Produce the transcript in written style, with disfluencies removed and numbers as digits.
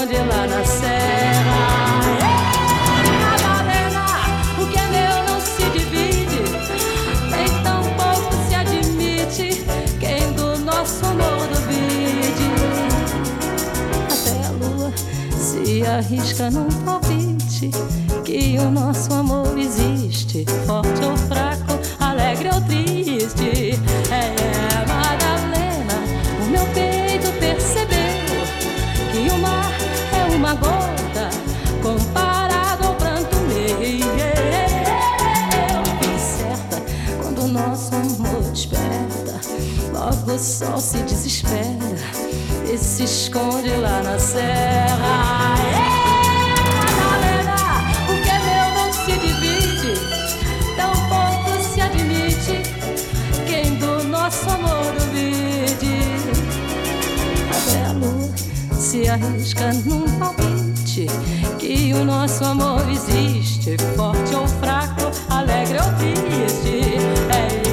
esconde lá na serra. Madalena, o que é meu não se divide, nem tão pouco se admite quem do nosso amor duvide. Até a lua se arrisca num palpite que o nosso amor existe, forte ou fraco, alegre ou triste. Madalena, o meu peito percebeu que o mar é uma gota comparado ao pranto meu. Eu fiquei certa quando o nosso amor desperta, logo o sol se desespera e se esconde lá na serra. Madalena, o que é meu não se divide, tão pouco se admite quem do nosso amor duvide. Até a lua se arrisca num palpite que o nosso amor existe, forte ou fraco, alegre ou triste.